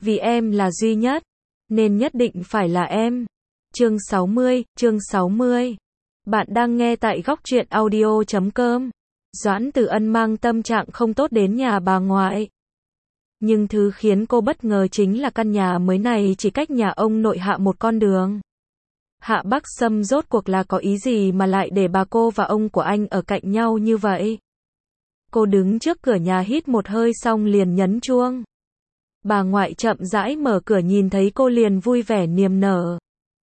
vì em là duy nhất, nên nhất định phải là em. Chương 60. Bạn đang nghe tại góc truyện audio.com. Doãn Tử Ân mang tâm trạng không tốt đến nhà bà ngoại. Nhưng thứ khiến cô bất ngờ chính là căn nhà mới này chỉ cách nhà ông nội Hạ một con đường. Hạ Bắc Sâm rốt cuộc là có ý gì mà lại để bà cô và ông của anh ở cạnh nhau như vậy? Cô đứng trước cửa nhà hít một hơi xong liền nhấn chuông. Bà ngoại chậm rãi mở cửa nhìn thấy cô liền vui vẻ niềm nở.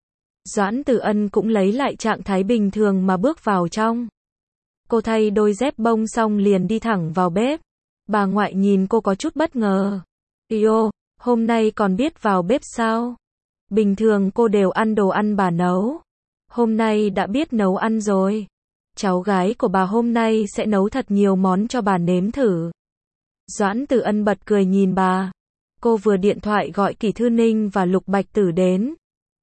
Doãn Tử Ân cũng lấy lại trạng thái bình thường mà bước vào trong. Cô thay đôi dép bông xong liền đi thẳng vào bếp. Bà ngoại nhìn cô có chút bất ngờ. Yêu, hôm nay còn biết vào bếp sao? Bình thường cô đều ăn đồ ăn bà nấu. Hôm nay đã biết nấu ăn rồi. Cháu gái của bà hôm nay sẽ nấu thật nhiều món cho bà nếm thử. Doãn Tử Ân bật cười nhìn bà. Cô vừa điện thoại gọi Kỷ Thư Ninh và Lục Bạch Tử đến.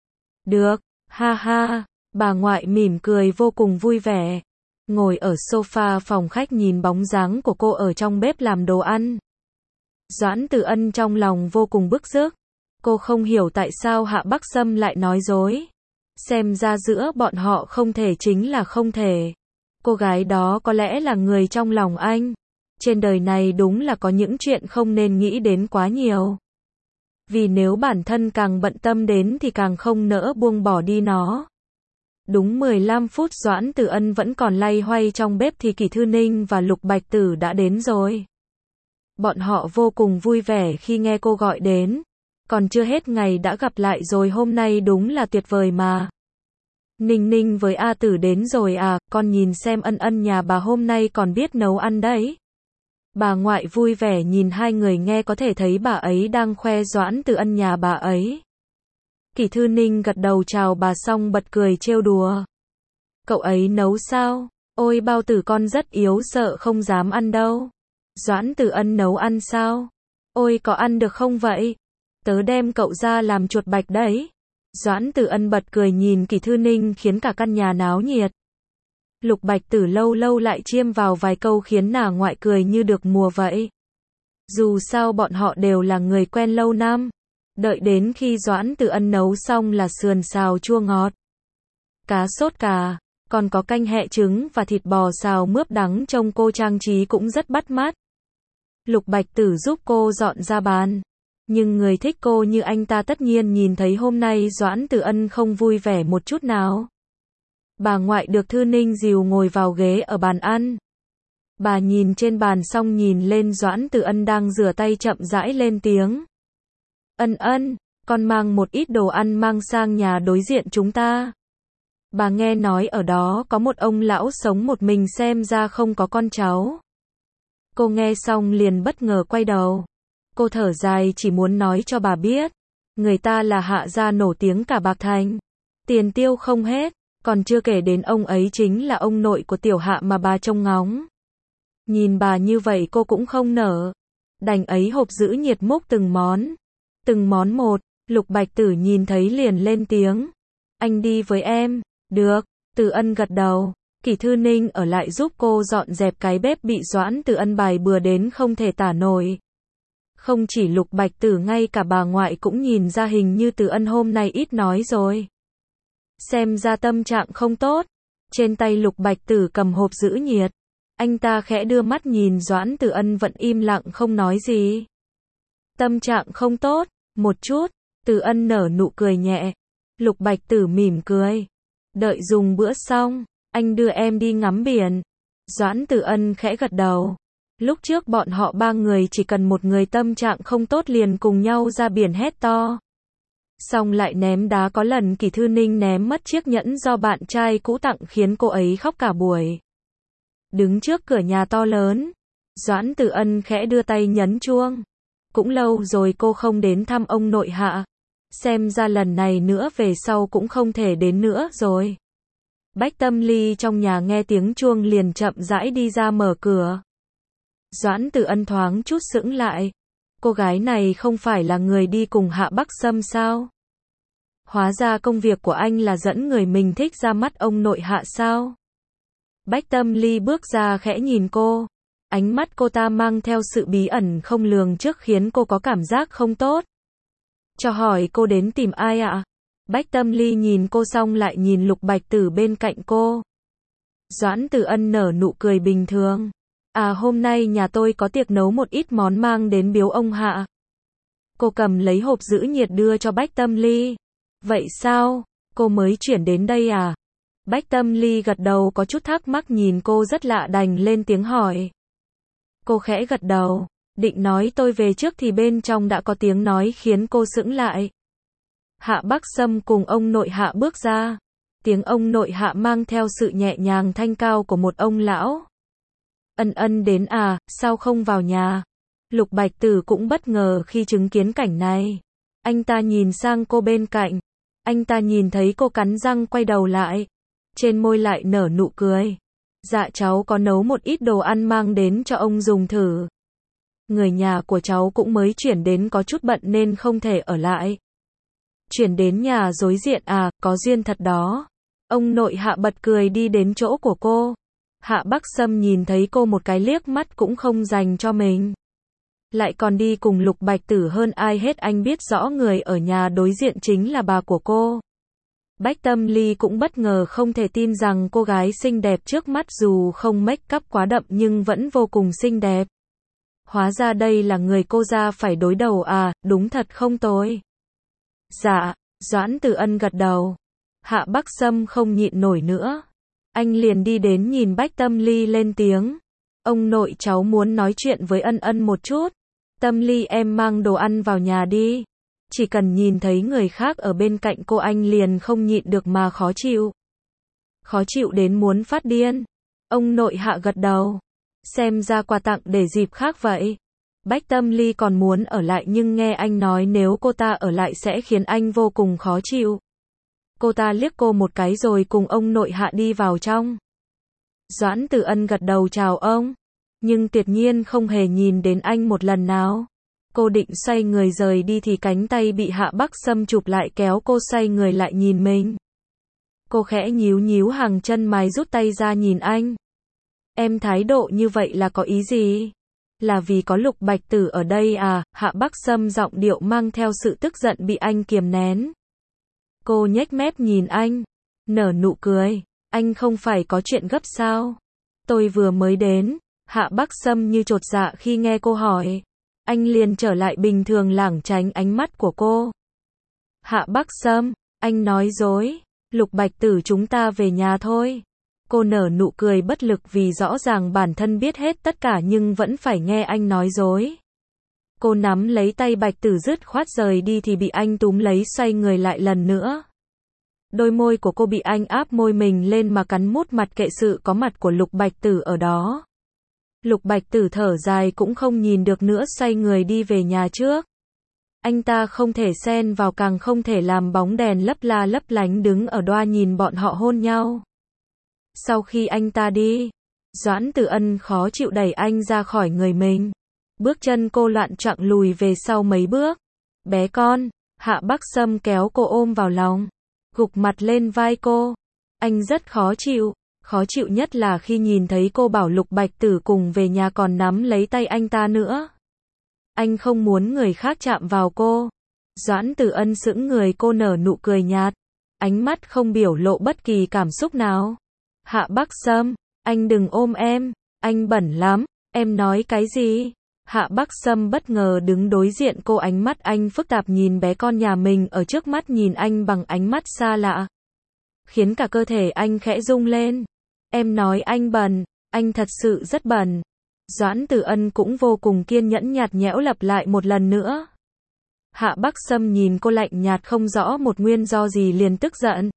Được, ha ha, bà ngoại mỉm cười vô cùng vui vẻ. Ngồi ở sofa phòng khách nhìn bóng dáng của cô ở trong bếp làm đồ ăn. Doãn Tử Ân trong lòng vô cùng bức rứt. Cô không hiểu tại sao Hạ Bắc Sâm lại nói dối. Xem ra giữa bọn họ không thể chính là không thể. Cô gái đó có lẽ là người trong lòng anh. Trên đời này đúng là có những chuyện không nên nghĩ đến quá nhiều. Vì nếu bản thân càng bận tâm đến thì càng không nỡ buông bỏ đi nó. Đúng 15 phút Doãn Tử Ân vẫn còn loay hoay trong bếp thì Kỷ Thư Ninh và Lục Bạch Tử đã đến rồi. Bọn họ vô cùng vui vẻ khi nghe cô gọi đến. Còn chưa hết ngày đã gặp lại rồi, hôm nay đúng là tuyệt vời mà. Ninh Ninh với A Tử đến rồi à, con nhìn xem Ân Ân nhà bà hôm nay còn biết nấu ăn đấy. Bà ngoại vui vẻ nhìn hai người, nghe có thể thấy bà ấy đang khoe Doãn Tử Ân nhà bà ấy. Kỷ Thư Ninh gật đầu chào bà xong bật cười trêu đùa. Cậu ấy nấu sao? Ôi bao tử con rất yếu sợ không dám ăn đâu. Doãn Tử Ân nấu ăn sao? Ôi có ăn được không vậy? Tớ đem cậu ra làm chuột bạch đấy. Doãn Tử Ân bật cười nhìn Kỷ Thư Ninh khiến cả căn nhà náo nhiệt. Lục Bạch Tử lâu lâu lại chiêm vào vài câu khiến nàng ngoại cười như được mùa vậy. Dù sao bọn họ đều là người quen lâu năm. Đợi đến khi Doãn Tử Ân nấu xong là sườn xào chua ngọt, cá sốt cà, còn có canh hẹ trứng và thịt bò xào mướp đắng, trông cô trang trí cũng rất bắt mắt. Lục Bạch Tử giúp cô dọn ra bàn. Nhưng người thích cô như anh ta tất nhiên nhìn thấy hôm nay Doãn Tử Ân không vui vẻ một chút nào. Bà ngoại được Thư Ninh dìu ngồi vào ghế ở bàn ăn. Bà nhìn trên bàn xong nhìn lên Doãn Tử Ân đang rửa tay chậm rãi lên tiếng. Ân Ân, con mang một ít đồ ăn mang sang nhà đối diện chúng ta. Bà nghe nói ở đó có một ông lão sống một mình, xem ra không có con cháu. Cô nghe xong liền bất ngờ quay đầu. Cô thở dài chỉ muốn nói cho bà biết. Người ta là Hạ gia nổi tiếng cả Bạc Thành. Tiền tiêu không hết. Còn chưa kể đến ông ấy chính là ông nội của Tiểu Hạ mà bà trông ngóng. Nhìn bà như vậy cô cũng không nở. Đành ấy hộp giữ nhiệt múc từng món. Từng món một. Lục Bạch Tử nhìn thấy liền lên tiếng. Anh đi với em. Được. Tử Ân gật đầu. Kỷ Thư Ninh ở lại giúp cô dọn dẹp cái bếp bị Doãn Tử Ân bày bừa đến không thể tả nổi. Không chỉ Lục Bạch Tử, ngay cả bà ngoại cũng nhìn ra hình như Tử Ân hôm nay ít nói rồi. Xem ra tâm trạng không tốt. Trên tay Lục Bạch Tử cầm hộp giữ nhiệt. Anh ta khẽ đưa mắt nhìn Doãn Tử Ân vẫn im lặng không nói gì. Tâm trạng không tốt, một chút. Tử Ân nở nụ cười nhẹ. Lục Bạch Tử mỉm cười. Đợi dùng bữa xong, anh đưa em đi ngắm biển. Doãn Tử Ân khẽ gật đầu. Lúc trước bọn họ ba người chỉ cần một người tâm trạng không tốt liền cùng nhau ra biển hét to. Xong lại ném đá, có lần Kỷ Thư Ninh ném mất chiếc nhẫn do bạn trai cũ tặng khiến cô ấy khóc cả buổi. Đứng trước cửa nhà to lớn, Doãn Tử Ân khẽ đưa tay nhấn chuông. Cũng lâu rồi cô không đến thăm ông nội Hạ. Xem ra lần này nữa về sau cũng không thể đến nữa rồi. Bách Tâm Ly trong nhà nghe tiếng chuông liền chậm rãi đi ra mở cửa. Doãn Tử Ân thoáng chút sững lại. Cô gái này không phải là người đi cùng Hạ Bắc Sâm sao? Hóa ra công việc của anh là dẫn người mình thích ra mắt ông nội Hạ sao? Bách Tâm Ly bước ra khẽ nhìn cô. Ánh mắt cô ta mang theo sự bí ẩn không lường trước khiến cô có cảm giác không tốt. Cho hỏi cô đến tìm ai ạ? Bách Tâm Ly nhìn cô xong lại nhìn Lục Bạch Tử bên cạnh cô. Doãn Từ Ân nở nụ cười bình thường. À, hôm nay nhà tôi có tiệc nấu một ít món mang đến biếu ông Hạ. Cô cầm lấy hộp giữ nhiệt đưa cho Bách Tâm Ly. Vậy sao? Cô mới chuyển đến đây à? Bách Tâm Ly gật đầu có chút thắc mắc nhìn cô rất lạ đành lên tiếng hỏi. Cô khẽ gật đầu, định nói tôi về trước thì bên trong đã có tiếng nói khiến cô sững lại. Hạ Bắc Sâm cùng ông nội Hạ bước ra. Tiếng ông nội Hạ mang theo sự nhẹ nhàng thanh cao của một ông lão. Ân Ân đến à, sao không vào nhà? Lục Bạch Tử cũng bất ngờ khi chứng kiến cảnh này. Anh ta nhìn sang cô bên cạnh. Anh ta nhìn thấy cô cắn răng quay đầu lại. Trên môi lại nở nụ cười. Dạ cháu có nấu một ít đồ ăn mang đến cho ông dùng thử. Người nhà của cháu cũng mới chuyển đến có chút bận nên không thể ở lại. Chuyển đến nhà đối diện à, có duyên thật đó. Ông nội Hạ bật cười đi đến chỗ của cô. Hạ Bắc Sâm nhìn thấy cô một cái liếc mắt cũng không dành cho mình. Lại còn đi cùng Lục Bạch Tử hơn ai hết, anh biết rõ người ở nhà đối diện chính là bà của cô. Bách Tâm Ly cũng bất ngờ không thể tin rằng cô gái xinh đẹp trước mắt dù không make up quá đậm nhưng vẫn vô cùng xinh đẹp. Hóa ra đây là người cô ra phải đối đầu à, đúng thật không tồi. Dạ, Doãn Từ Ân gật đầu. Hạ Bắc Sâm không nhịn nổi nữa. Anh liền đi đến nhìn Bách Tâm Ly lên tiếng. Ông nội cháu muốn nói chuyện với Ân Ân một chút. Tâm Ly em mang đồ ăn vào nhà đi. Chỉ cần nhìn thấy người khác ở bên cạnh cô anh liền không nhịn được mà khó chịu. Khó chịu đến muốn phát điên. Ông nội Hạ gật đầu. Xem ra quà tặng để dịp khác vậy. Bách Tâm Ly còn muốn ở lại nhưng nghe anh nói nếu cô ta ở lại sẽ khiến anh vô cùng khó chịu. Cô ta liếc cô một cái rồi cùng ông nội Hạ đi vào trong. Doãn Từ Ân gật đầu chào ông. Nhưng tuyệt nhiên không hề nhìn đến anh một lần nào. Cô định xoay người rời đi thì cánh tay bị Hạ Bắc Sâm chụp lại kéo cô xoay người lại nhìn mình. Cô khẽ nhíu nhíu hàng chân mày rút tay ra nhìn anh. Em thái độ như vậy là có ý gì? Là vì có Lục Bạch Tử ở đây à? Hạ Bắc Sâm giọng điệu mang theo sự tức giận bị anh kiềm nén. Cô nhếch mép nhìn anh, nở nụ cười. Anh không phải có chuyện gấp sao? Tôi vừa mới đến. Hạ Bắc Sâm như chột dạ khi nghe cô hỏi. Anh liền trở lại bình thường lảng tránh ánh mắt của cô. Hạ Bắc Sâm, anh nói dối. Lục Bạch Tử chúng ta về nhà thôi. Cô nở nụ cười bất lực vì rõ ràng bản thân biết hết tất cả nhưng vẫn phải nghe anh nói dối. Cô nắm lấy tay Bạch Tử dứt khoát rời đi thì bị anh túm lấy xoay người lại lần nữa. Đôi môi của cô bị anh áp môi mình lên mà cắn mút mặt kệ sự có mặt của Lục Bạch Tử ở đó. Lục Bạch Tử thở dài cũng không nhìn được nữa xoay người đi về nhà trước. Anh ta không thể xen vào càng không thể làm bóng đèn lấp la lấp lánh đứng ở đoa nhìn bọn họ hôn nhau. Sau khi anh ta đi, Doãn Từ Ân khó chịu đẩy anh ra khỏi người mình. Bước chân cô loạn choạng lùi về sau mấy bước. Bé con, Hạ Bắc Sâm kéo cô ôm vào lòng, gục mặt lên vai cô. Anh rất khó chịu nhất là khi nhìn thấy cô bảo Lục Bạch Tử cùng về nhà còn nắm lấy tay anh ta nữa. Anh không muốn người khác chạm vào cô. Doãn Từ Ân sững người, cô nở nụ cười nhạt, ánh mắt không biểu lộ bất kỳ cảm xúc nào. Hạ Bắc Sâm, anh đừng ôm em, anh bẩn lắm, em nói cái gì? Hạ Bắc Sâm bất ngờ đứng đối diện cô, ánh mắt anh phức tạp nhìn bé con nhà mình ở trước mắt nhìn anh bằng ánh mắt xa lạ. Khiến cả cơ thể anh khẽ rung lên. Em nói anh bẩn, anh thật sự rất bẩn. Doãn Từ Ân cũng vô cùng kiên nhẫn nhạt nhẽo lặp lại một lần nữa. Hạ Bắc Sâm nhìn cô lạnh nhạt không rõ một nguyên do gì liền tức giận.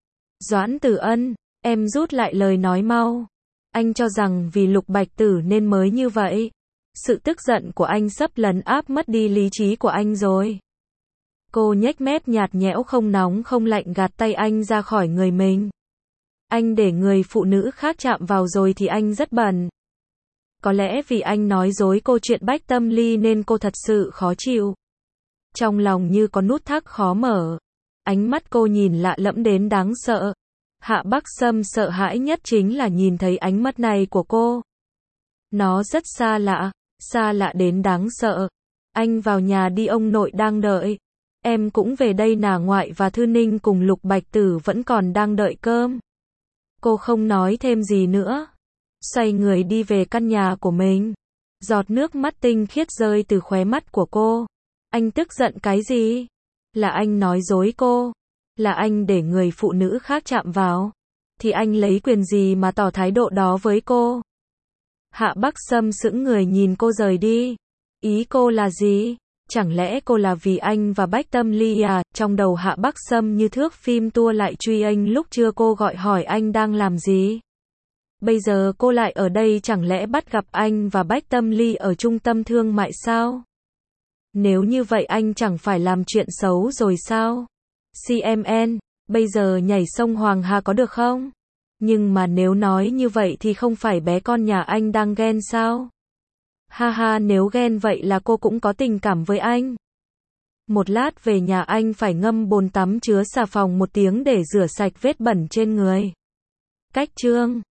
Doãn Từ Ân, em rút lại lời nói mau. Anh cho rằng vì Lục Bạch Tử nên mới như vậy. Sự tức giận của anh sắp lấn áp mất đi lý trí của anh rồi. Cô nhếch mép nhạt nhẽo không nóng không lạnh gạt tay anh ra khỏi người mình. Anh để người phụ nữ khác chạm vào rồi thì anh rất bẩn. Có lẽ vì anh nói dối cô chuyện Bách Tâm Ly nên cô thật sự khó chịu. Trong lòng như có nút thắt khó mở. Ánh mắt cô nhìn lạ lẫm đến đáng sợ. Hạ Bắc Sâm sợ hãi nhất chính là nhìn thấy ánh mắt này của cô. Nó rất xa lạ đến đáng sợ. Anh vào nhà đi, ông nội đang đợi. Em cũng về đây nà ngoại và Thư Ninh cùng Lục Bạch Tử vẫn còn đang đợi cơm. Cô không nói thêm gì nữa. Xoay người đi về căn nhà của mình. Giọt nước mắt tinh khiết rơi từ khóe mắt của cô. Anh tức giận cái gì? Là anh nói dối cô. Là anh để người phụ nữ khác chạm vào. Thì anh lấy quyền gì mà tỏ thái độ đó với cô? Hạ Bắc Sâm sững người nhìn cô rời đi. Ý cô là gì? Chẳng lẽ cô là vì anh và Bách Tâm Ly à? Trong đầu Hạ Bắc Sâm như thước phim tua lại truy anh lúc trưa cô gọi hỏi anh đang làm gì? Bây giờ cô lại ở đây chẳng lẽ bắt gặp anh và Bách Tâm Ly ở trung tâm thương mại sao? Nếu như vậy anh chẳng phải làm chuyện xấu rồi sao? CMN, bây giờ nhảy sông Hoàng Hà có được không? Nhưng mà nếu nói như vậy thì không phải bé con nhà anh đang ghen sao? Ha ha, nếu ghen vậy là cô cũng có tình cảm với anh. Một lát về nhà anh phải ngâm bồn tắm chứa xà phòng 1 tiếng để rửa sạch vết bẩn trên người. Cách chương